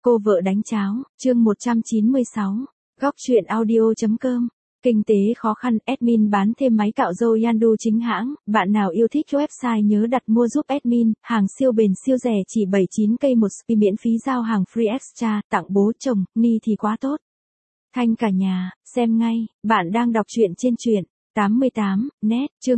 Cô vợ đánh cháo, chương 196. Góc truyện audio.com. Kinh tế khó khăn, admin bán thêm máy cạo râu Yandu chính hãng, bạn nào yêu thích website nhớ đặt mua giúp admin, hàng siêu bền siêu rẻ chỉ 79k một spi miễn phí giao hàng free extra, tặng bố chồng, ni thì quá tốt. Thanh cả nhà, xem ngay, bạn đang đọc truyện trên truyện 88, net, chương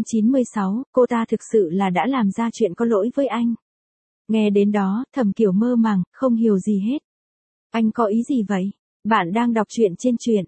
196, cô ta thực sự là đã làm ra chuyện có lỗi với anh. Nghe đến đó, Thẩm Kiều mơ màng, không hiểu gì hết. Anh có ý gì vậy? Bạn đang đọc truyện trên truyện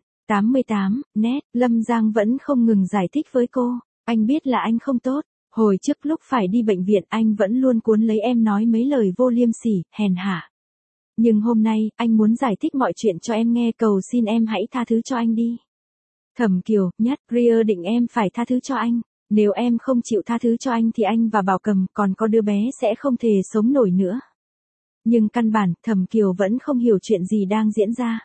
88, net, Lâm Giang vẫn không ngừng giải thích với cô. Anh biết là anh không tốt. Hồi trước lúc phải đi bệnh viện anh vẫn luôn cuốn lấy em nói mấy lời vô liêm sỉ, hèn hạ. Nhưng hôm nay, anh muốn giải thích mọi chuyện cho em nghe, cầu xin em hãy tha thứ cho anh đi. Thẩm Kiều, nhất, Ria định em phải tha thứ cho anh. Nếu em không chịu tha thứ cho anh thì anh và Bảo Cầm còn có đứa bé sẽ không thể sống nổi nữa. Nhưng căn bản, Thẩm Kiều vẫn không hiểu chuyện gì đang diễn ra.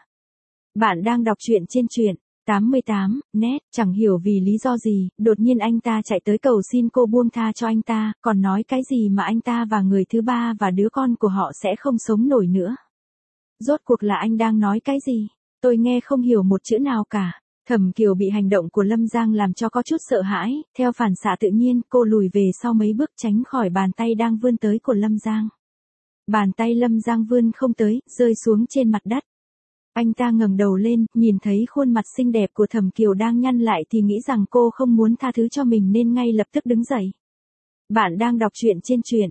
Bạn đang đọc truyện trên truyện 88, net, chẳng hiểu vì lý do gì, đột nhiên anh ta chạy tới cầu xin cô buông tha cho anh ta, còn nói cái gì mà anh ta và người thứ ba và đứa con của họ sẽ không sống nổi nữa. Rốt cuộc là anh đang nói cái gì? Tôi nghe không hiểu một chữ nào cả. Thẩm Kiều bị hành động của Lâm Giang làm cho có chút sợ hãi, theo phản xạ tự nhiên, cô lùi về sau mấy bước tránh khỏi bàn tay đang vươn tới của Lâm Giang. Bàn tay Lâm Giang vươn không tới, rơi xuống trên mặt đất. Anh ta ngẩng đầu lên, nhìn thấy khuôn mặt xinh đẹp của Thẩm Kiều đang nhăn lại thì nghĩ rằng cô không muốn tha thứ cho mình nên ngay lập tức đứng dậy. Bạn đang đọc truyện trên truyện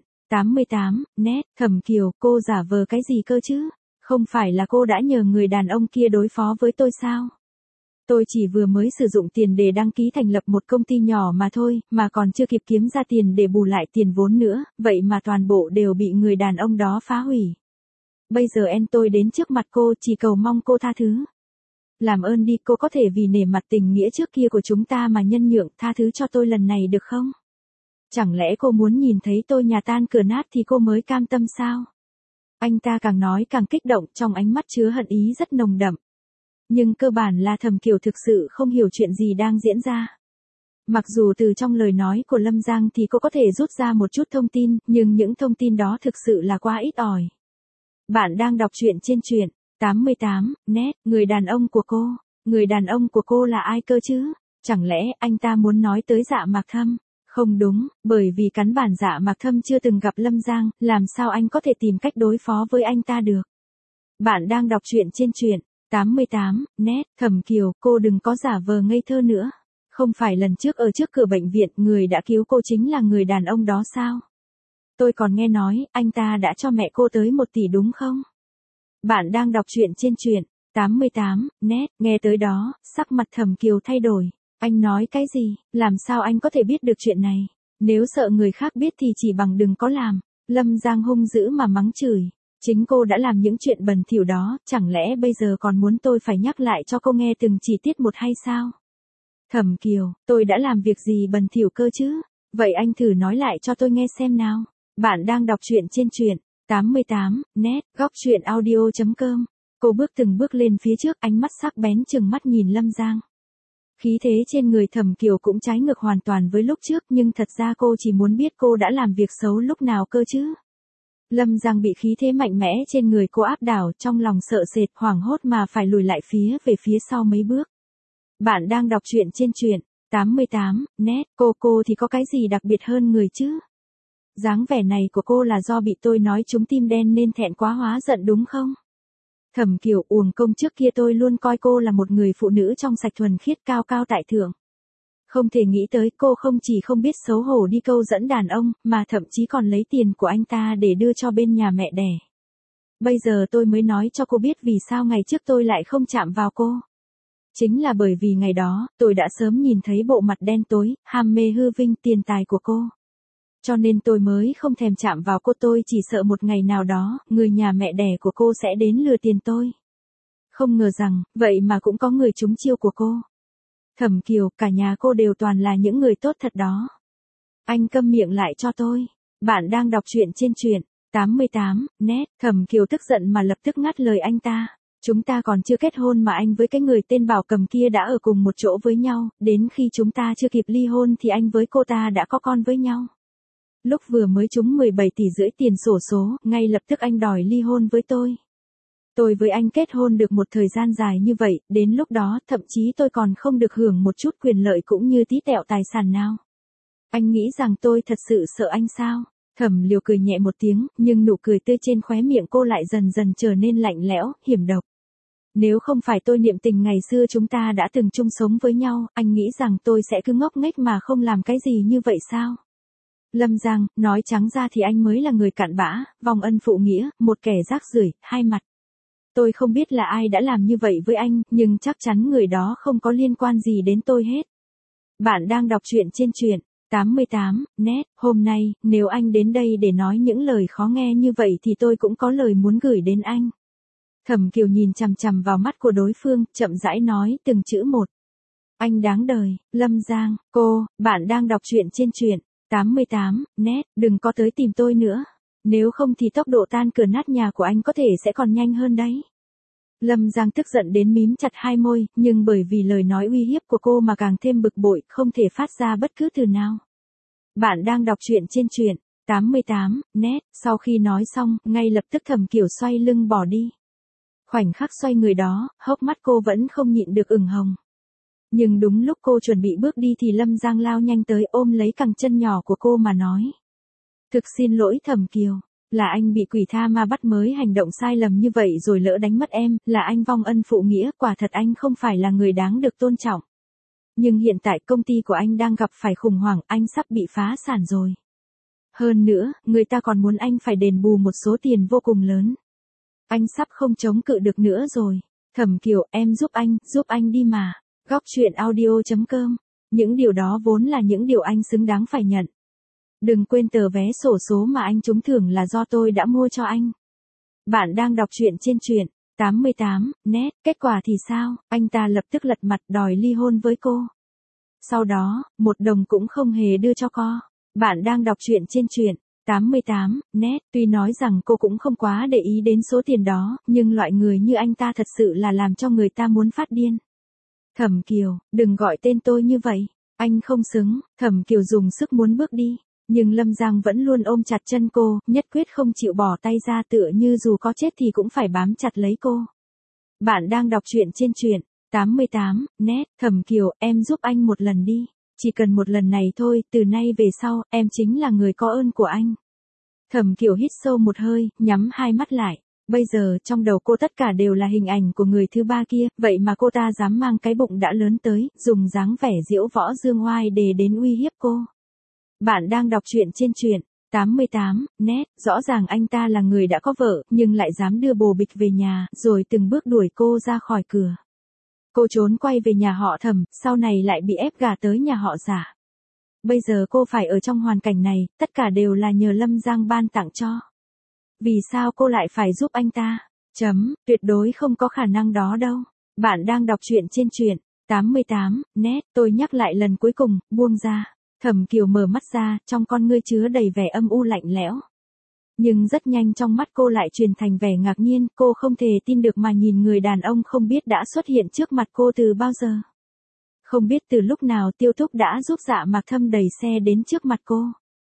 88, net, Thẩm Kiều, cô giả vờ cái gì cơ chứ? Không phải là cô đã nhờ người đàn ông kia đối phó với tôi sao? Tôi chỉ vừa mới sử dụng tiền để đăng ký thành lập một công ty nhỏ mà thôi, mà còn chưa kịp kiếm ra tiền để bù lại tiền vốn nữa, vậy mà toàn bộ đều bị người đàn ông đó phá hủy. Bây giờ tôi đến trước mặt cô chỉ cầu mong cô tha thứ. Làm ơn đi, cô có thể vì nể mặt tình nghĩa trước kia của chúng ta mà nhân nhượng tha thứ cho tôi lần này được không? Chẳng lẽ cô muốn nhìn thấy tôi nhà tan cửa nát thì cô mới cam tâm sao? Anh ta càng nói càng kích động, trong ánh mắt chứa hận ý rất nồng đậm. Nhưng cơ bản là Thẩm Kiều thực sự không hiểu chuyện gì đang diễn ra. Mặc dù từ trong lời nói của Lâm Giang thì cô có thể rút ra một chút thông tin, nhưng những thông tin đó thực sự là quá ít ỏi. Bạn đang đọc truyện trên truyện 88, net, người đàn ông của cô. Người đàn ông của cô là ai cơ chứ? Chẳng lẽ anh ta muốn nói tới Dạ Mạc Thâm? Không đúng, bởi vì căn bản Dạ Mạc Thâm chưa từng gặp Lâm Giang, làm sao anh có thể tìm cách đối phó với anh ta được? Bạn đang đọc truyện trên truyện 88, net, Thẩm Kiều, cô đừng có giả vờ ngây thơ nữa. Không phải lần trước ở trước cửa bệnh viện người đã cứu cô chính là người đàn ông đó sao? Tôi còn nghe nói, anh ta đã cho mẹ cô tới 1 tỷ đúng không? Bạn đang đọc truyện trên truyện 88, net, nghe tới đó, sắc mặt Thẩm Kiều thay đổi. Anh nói cái gì? Làm sao anh có thể biết được chuyện này? Nếu sợ người khác biết thì chỉ bằng đừng có làm. Lâm Giang hung dữ mà mắng chửi. Chính cô đã làm những chuyện bẩn thỉu đó, chẳng lẽ bây giờ còn muốn tôi phải nhắc lại cho cô nghe từng chi tiết một hay sao? Thẩm Kiều, tôi đã làm việc gì bẩn thỉu cơ chứ? Vậy anh thử nói lại cho tôi nghe xem nào. Bạn đang đọc truyện trên truyện 88, net, góc truyện audio.com. Cô bước từng bước lên phía trước, ánh mắt sắc bén trừng mắt nhìn Lâm Giang. Khí thế trên người Thẩm Kiều cũng trái ngược hoàn toàn với lúc trước, nhưng thật ra cô chỉ muốn biết cô đã làm việc xấu lúc nào cơ chứ. Lâm Giang bị khí thế mạnh mẽ trên người cô áp đảo, trong lòng sợ sệt, hoảng hốt mà phải lùi lại về phía sau mấy bước. Bạn đang đọc truyện trên truyện 88, net, cô thì có cái gì đặc biệt hơn người chứ? Dáng vẻ này của cô là do bị tôi nói trúng tim đen nên thẹn quá hóa giận đúng không? Thẩm Kiều, uổng công trước kia tôi luôn coi cô là một người phụ nữ trong sạch thuần khiết cao cao tại thượng. Không thể nghĩ tới cô không chỉ không biết xấu hổ đi câu dẫn đàn ông, mà thậm chí còn lấy tiền của anh ta để đưa cho bên nhà mẹ đẻ. Bây giờ tôi mới nói cho cô biết vì sao ngày trước tôi lại không chạm vào cô. Chính là bởi vì ngày đó, tôi đã sớm nhìn thấy bộ mặt đen tối, ham mê hư vinh tiền tài của cô. Cho nên tôi mới không thèm chạm vào cô, tôi chỉ sợ một ngày nào đó, người nhà mẹ đẻ của cô sẽ đến lừa tiền tôi. Không ngờ rằng, vậy mà cũng có người trúng chiêu của cô. Thẩm Kiều, cả nhà cô đều toàn là những người tốt thật đó. Anh câm miệng lại cho tôi. Bạn đang đọc truyện trên truyện 88, net, Thẩm Kiều tức giận mà lập tức ngắt lời anh ta. Chúng ta còn chưa kết hôn mà anh với cái người tên Bảo Cầm kia đã ở cùng một chỗ với nhau, đến khi chúng ta chưa kịp ly hôn thì anh với cô ta đã có con với nhau. Lúc vừa mới trúng 17,5 tỷ tiền xổ số, ngay lập tức anh đòi ly hôn với tôi. Tôi với anh kết hôn được một thời gian dài như vậy, đến lúc đó thậm chí tôi còn không được hưởng một chút quyền lợi cũng như tí tẹo tài sản nào. Anh nghĩ rằng tôi thật sự sợ anh sao? Thẩm Liều cười nhẹ một tiếng, nhưng nụ cười tươi trên khóe miệng cô lại dần dần trở nên lạnh lẽo, hiểm độc. Nếu không phải tôi niệm tình ngày xưa chúng ta đã từng chung sống với nhau, anh nghĩ rằng tôi sẽ cứ ngốc nghếch mà không làm cái gì như vậy sao? Lâm Giang, nói trắng ra thì anh mới là người cặn bã, vong ân phụ nghĩa, một kẻ rác rưởi, hai mặt. Tôi không biết là ai đã làm như vậy với anh, nhưng chắc chắn người đó không có liên quan gì đến tôi hết. Bạn đang đọc truyện trên truyện 88 net, hôm nay, nếu anh đến đây để nói những lời khó nghe như vậy thì tôi cũng có lời muốn gửi đến anh. Thẩm Kiều nhìn chằm chằm vào mắt của đối phương, chậm rãi nói từng chữ một. Anh đáng đời, Lâm Giang, bạn đang đọc truyện trên truyện 88 net, đừng có tới tìm tôi nữa. Nếu không thì tốc độ tan cửa nát nhà của anh có thể sẽ còn nhanh hơn đấy. Lâm Giang tức giận đến mím chặt hai môi, nhưng bởi vì lời nói uy hiếp của cô mà càng thêm bực bội, không thể phát ra bất cứ từ nào. Bạn đang đọc truyện trên truyện 88 net, sau khi nói xong, ngay lập tức Thẩm Kiều xoay lưng bỏ đi. Khoảnh khắc xoay người đó, hốc mắt cô vẫn không nhịn được ửng hồng. Nhưng đúng lúc cô chuẩn bị bước đi thì Lâm Giang lao nhanh tới ôm lấy cẳng chân nhỏ của cô mà nói. Thực xin lỗi Thẩm Kiều, là anh bị quỷ tha ma bắt mới hành động sai lầm như vậy rồi lỡ đánh mất em, là anh vong ân phụ nghĩa, quả thật anh không phải là người đáng được tôn trọng. Nhưng hiện tại công ty của anh đang gặp phải khủng hoảng, anh sắp bị phá sản rồi. Hơn nữa, người ta còn muốn anh phải đền bù một số tiền vô cùng lớn. Anh sắp không chống cự được nữa rồi. Thẩm Kiều, em giúp anh đi mà. Góc truyện audio.com. Những điều đó vốn là những điều anh xứng đáng phải nhận. Đừng quên tờ vé xổ số mà anh trúng thưởng là do tôi đã mua cho anh. Bạn đang đọc truyện trên truyện 88 net, kết quả thì sao? Anh ta lập tức lật mặt đòi ly hôn với cô. Sau đó, 1 đồng cũng không hề đưa cho cô. Bạn đang đọc truyện trên truyện 88 net, tuy nói rằng cô cũng không quá để ý đến số tiền đó, nhưng loại người như anh ta thật sự là làm cho người ta muốn phát điên. Thẩm Kiều, đừng gọi tên tôi như vậy, anh không xứng. Thẩm Kiều dùng sức muốn bước đi, nhưng Lâm Giang vẫn luôn ôm chặt chân cô, nhất quyết không chịu bỏ tay ra, tựa như dù có chết thì cũng phải bám chặt lấy cô. Bạn đang đọc truyện trên truyện 88 net, Thẩm Kiều, em giúp anh một lần đi. Chỉ cần một lần này thôi, từ nay về sau, em chính là người có ơn của anh. Thẩm Kiều hít sâu một hơi, nhắm hai mắt lại. Bây giờ, trong đầu cô tất cả đều là hình ảnh của người thứ ba kia, vậy mà cô ta dám mang cái bụng đã lớn tới, dùng dáng vẻ diễu võ dương oai để đến uy hiếp cô. Bạn đang đọc truyện trên truyện 88 net, rõ ràng anh ta là người đã có vợ, nhưng lại dám đưa bồ bịch về nhà, rồi từng bước đuổi cô ra khỏi cửa. Cô trốn quay về nhà họ Thẩm, sau này lại bị ép gả tới nhà họ Giả. Bây giờ cô phải ở trong hoàn cảnh này, tất cả đều là nhờ Lâm Giang ban tặng cho. Vì sao cô lại phải giúp anh ta? Tuyệt đối không có khả năng đó đâu. Bạn đang đọc truyện trên truyện 88 net, tôi nhắc lại lần cuối cùng, buông ra. Thẩm Kiều mở mắt ra, trong con ngươi chứa đầy vẻ âm u lạnh lẽo. Nhưng rất nhanh trong mắt cô lại truyền thành vẻ ngạc nhiên, cô không thể tin được mà nhìn người đàn ông không biết đã xuất hiện trước mặt cô từ bao giờ. Không biết từ lúc nào Tiêu Thúc đã giúp Dạ Mạc Thâm đẩy xe đến trước mặt cô.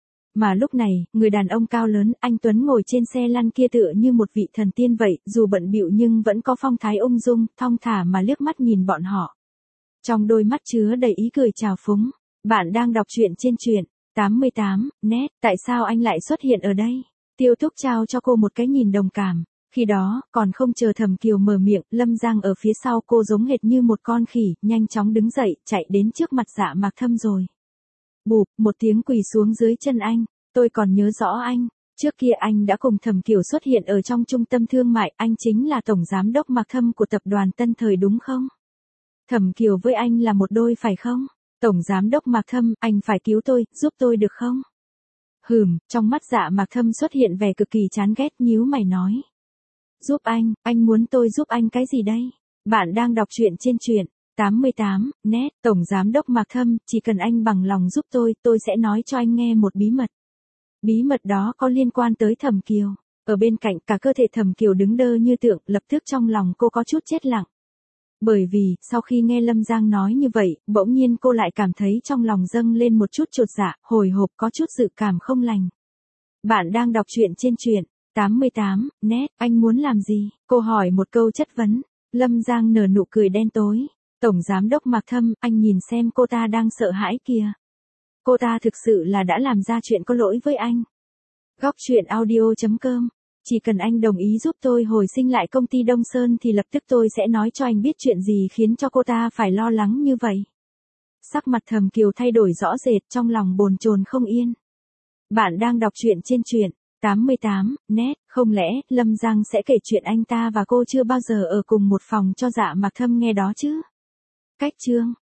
Mà lúc này, người đàn ông cao lớn, anh Tuấn ngồi trên xe lăn kia tựa như một vị thần tiên vậy, dù bận bịu nhưng vẫn có phong thái ung dung, thong thả mà liếc mắt nhìn bọn họ. Trong đôi mắt chứa đầy ý cười trào phúng. Bạn đang đọc truyện trên truyện 88 net, tại sao anh lại xuất hiện ở đây? Tiêu Thúc trao cho cô một cái nhìn đồng cảm. Khi đó, còn không chờ Thẩm Kiều mở miệng, Lâm Giang ở phía sau cô giống hệt như một con khỉ, nhanh chóng đứng dậy, chạy đến trước mặt Dạ Mạc Thâm rồi. Bụp, một tiếng quỳ xuống dưới chân anh. Tôi còn nhớ rõ anh. Trước kia anh đã cùng Thẩm Kiều xuất hiện ở trong trung tâm thương mại, anh chính là tổng giám đốc Mạc Thâm của tập đoàn Tân Thời đúng không? Thẩm Kiều với anh là một đôi phải không? Tổng giám đốc Mạc Thâm, anh phải cứu tôi, giúp tôi được không? Trong mắt Dạ Mạc Thâm xuất hiện vẻ cực kỳ chán ghét, nhíu mày nói. Giúp anh muốn tôi giúp anh cái gì đây? Bạn đang đọc truyện trên truyện 88 net, tổng giám đốc Mạc Thâm, chỉ cần anh bằng lòng giúp tôi sẽ nói cho anh nghe một bí mật. Bí mật đó có liên quan tới Thẩm Kiều. Ở bên cạnh cả cơ thể Thẩm Kiều đứng đơ như tượng, lập tức trong lòng cô có chút chết lặng. Bởi vì, sau khi nghe Lâm Giang nói như vậy, bỗng nhiên cô lại cảm thấy trong lòng dâng lên một chút chột dạ, hồi hộp có chút dự cảm không lành. Bạn đang đọc truyện trên truyện 88, nét, anh muốn làm gì? Cô hỏi một câu chất vấn. Lâm Giang nở nụ cười đen tối. Tổng giám đốc Mạc Thâm, anh nhìn xem cô ta đang sợ hãi kìa. Cô ta thực sự là đã làm ra chuyện có lỗi với anh. Góc truyện audio.com. Chỉ cần anh đồng ý giúp tôi hồi sinh lại công ty Đông Sơn thì lập tức tôi sẽ nói cho anh biết chuyện gì khiến cho cô ta phải lo lắng như vậy. Sắc mặt Thẩm Kiều thay đổi rõ rệt, trong lòng bồn chồn không yên. Bạn đang đọc truyện trên truyện 88, net, không lẽ Lâm Giang sẽ kể chuyện anh ta và cô chưa bao giờ ở cùng một phòng cho Dạ Mạc Thâm nghe đó chứ? Cách chương